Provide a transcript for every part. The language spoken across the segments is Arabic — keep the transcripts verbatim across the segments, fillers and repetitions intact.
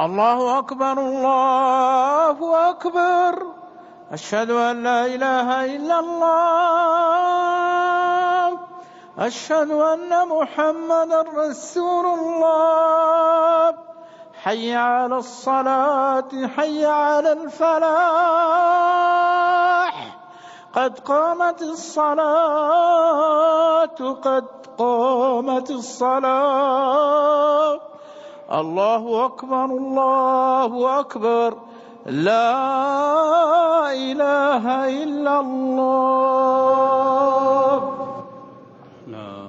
الله أكبر الله أكبر. أشهد أن لا إله إلا الله. أشهد أن محمدا رسول الله. حي على الصلاة حي على الفلاح. قد قامت الصلاة قد قامت الصلاة. الله أكبر الله أكبر. لا إله إلا الله. لا.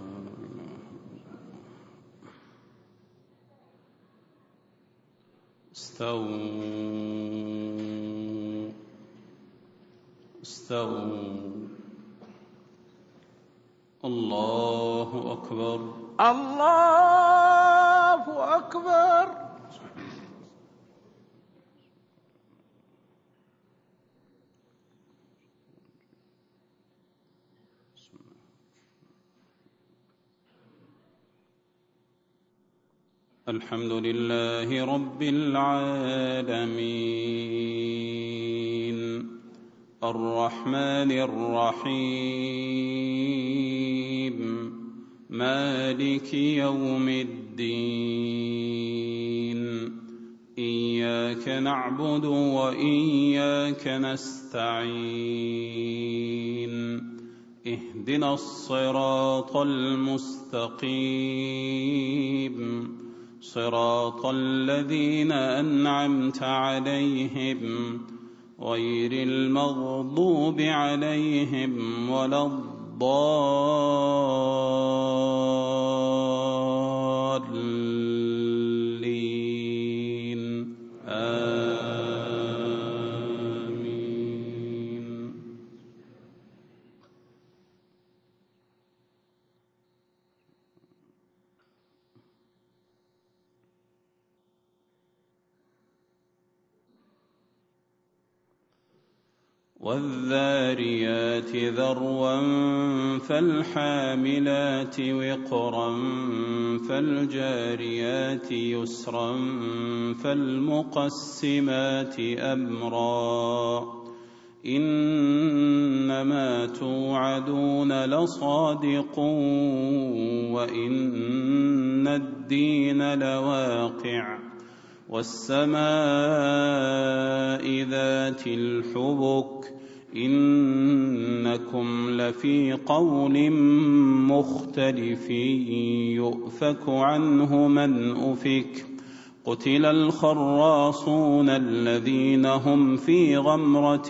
استووا استووا. الله أكبر الله أكبر. الحمد لله رب العالمين الرحمن الرحيم مالك يوم الدين. إياك نعبد وإياك نستعين. اهدنا الصراط المستقيم صراط الذين أنعمت عليهم غير المغضوب عليهم ولا الضالين. آمين. والذاريات ذروا فالحاملات وقرا فالجاريات يسرا فالمقسمات أمرا. إنما توعدون لصادق وإن الدين لواقع. والسماء ذات الحبك إنكم لفي قول مختلف يؤفك عنه من أفك. قتل الخراصون الذين هم في غمرة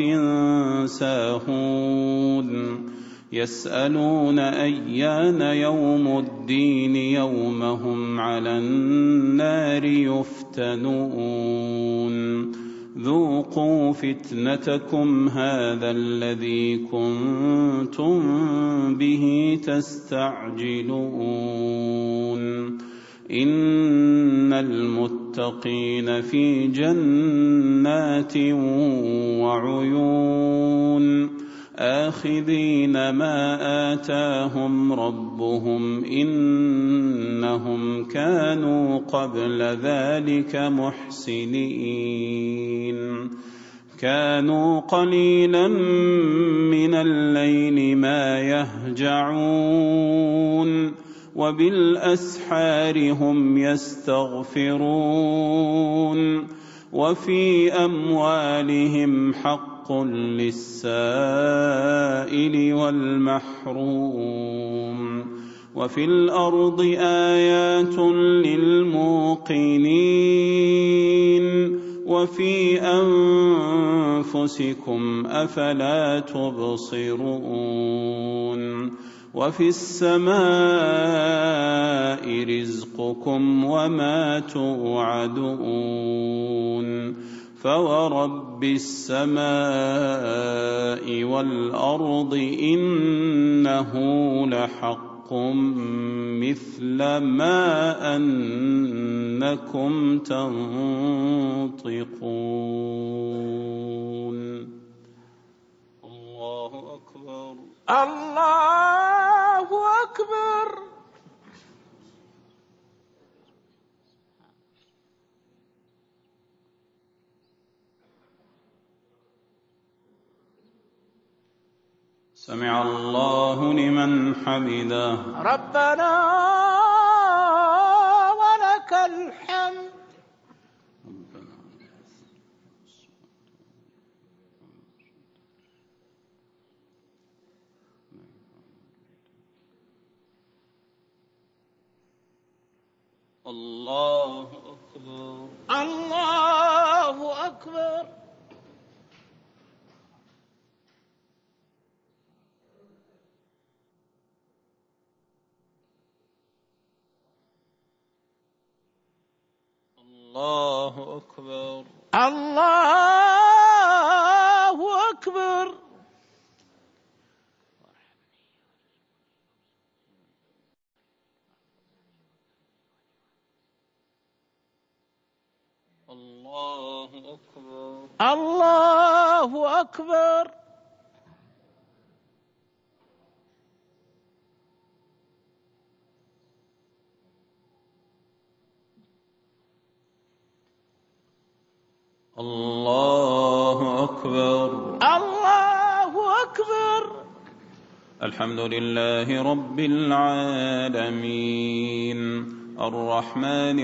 ساهون. يسألون أيان يوم الدين يوم هم على النار يفتنون. ذوقوا فتنتكم هذا الذي كنتم به تستعجلون. إن المتقين في جنات وعيون آخذين ما آتاهم ربهم إنهم كانوا قبل ذلك محسنين. كانوا قليلا من الليل ما يهجعون وبالأسحار هم يستغفرون. وفي أموالهم حق للسائل والمحروم. وفي الأرض آيات للموقنين وفي أنفسكم أفلا تبصرون. وفي السماء رزقكم وما توعدون. فورب السماء والأرض إنه لحق مثل ما أنكم تنطقون. الله أكبر الله أكبر. سمع الله لمن حمده. ربنا ولك الحمد. الله أكبر. الله أكبر. الله أكبر. الله أكبر. الله أكبر. الله أكبر. الله أكبر. الله أكبر. الحمد لله رب العالمين الرحمن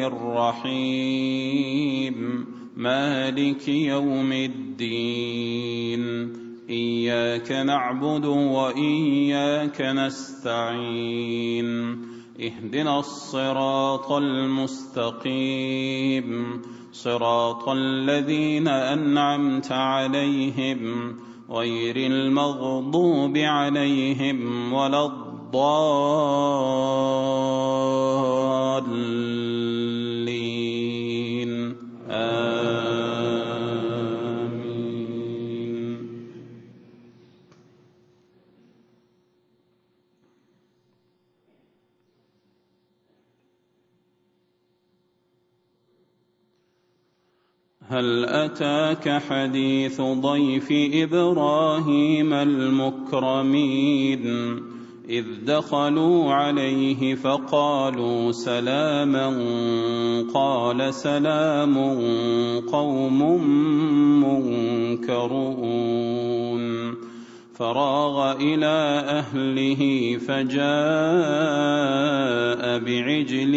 الرحيم مالك يوم الدين إياك نعبد وإياك نستعين اهدنا الصراط المستقيم صراط الذين أنعمت عليهم غير المغضوب عليهم ولا الضالين آمين. هل أتاك حديث ضيف إبراهيم المكرمين إذ دخلوا عليه فقالوا سلاما قال سلام قوم منكرون فراغ إلى أهله فجاء بعجل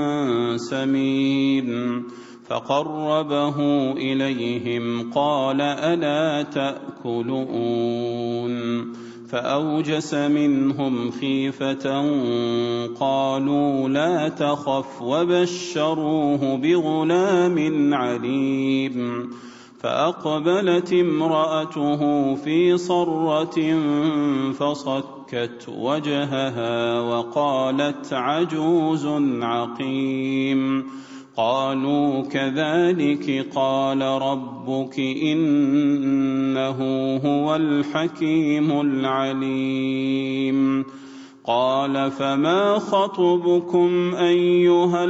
سمين فقربه إليهم قال ألا تأكلون فأوجس منهم خيفة قالوا لا تخف وبشروه بغلام عليم فأقبلت امرأته في صرة فصكت وجهها وقالت عجوز عقيم قالوا كذلك قال ربك إنه هو الحكيم العليم قال فما خطبكم أيها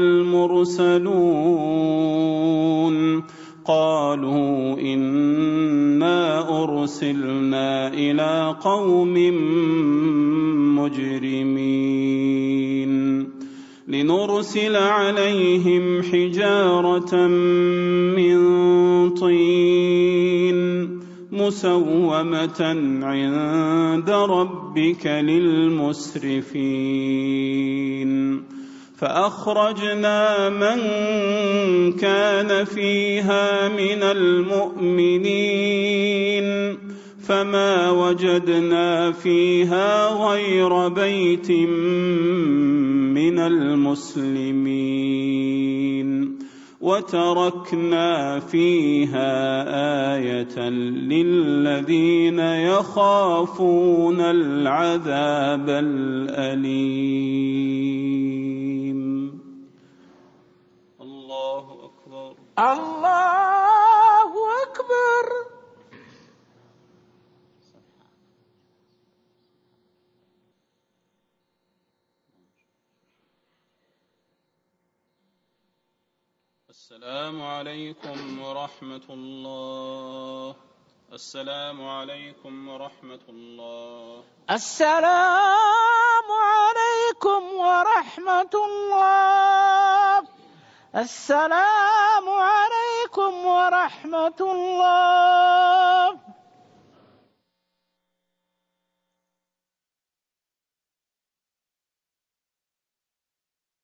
المرسلون قالوا إنا أرسلنا إلى قوم مجرمين لنرسل عليهم حجارة من طين مسومة عند ربك للمسرفين فأخرجنا من كان فيها من المؤمنين فما وجدنا فيها غير بيت من المسلمين وتركنا فيها آية للذين يخافون العذاب الأليم. الله أكبر. الله أكبر. السلام عليكم ورحمة الله. السلام عليكم ورحمة الله. السلام عليكم ورحمة الله. السلام عليكم ورحمة الله.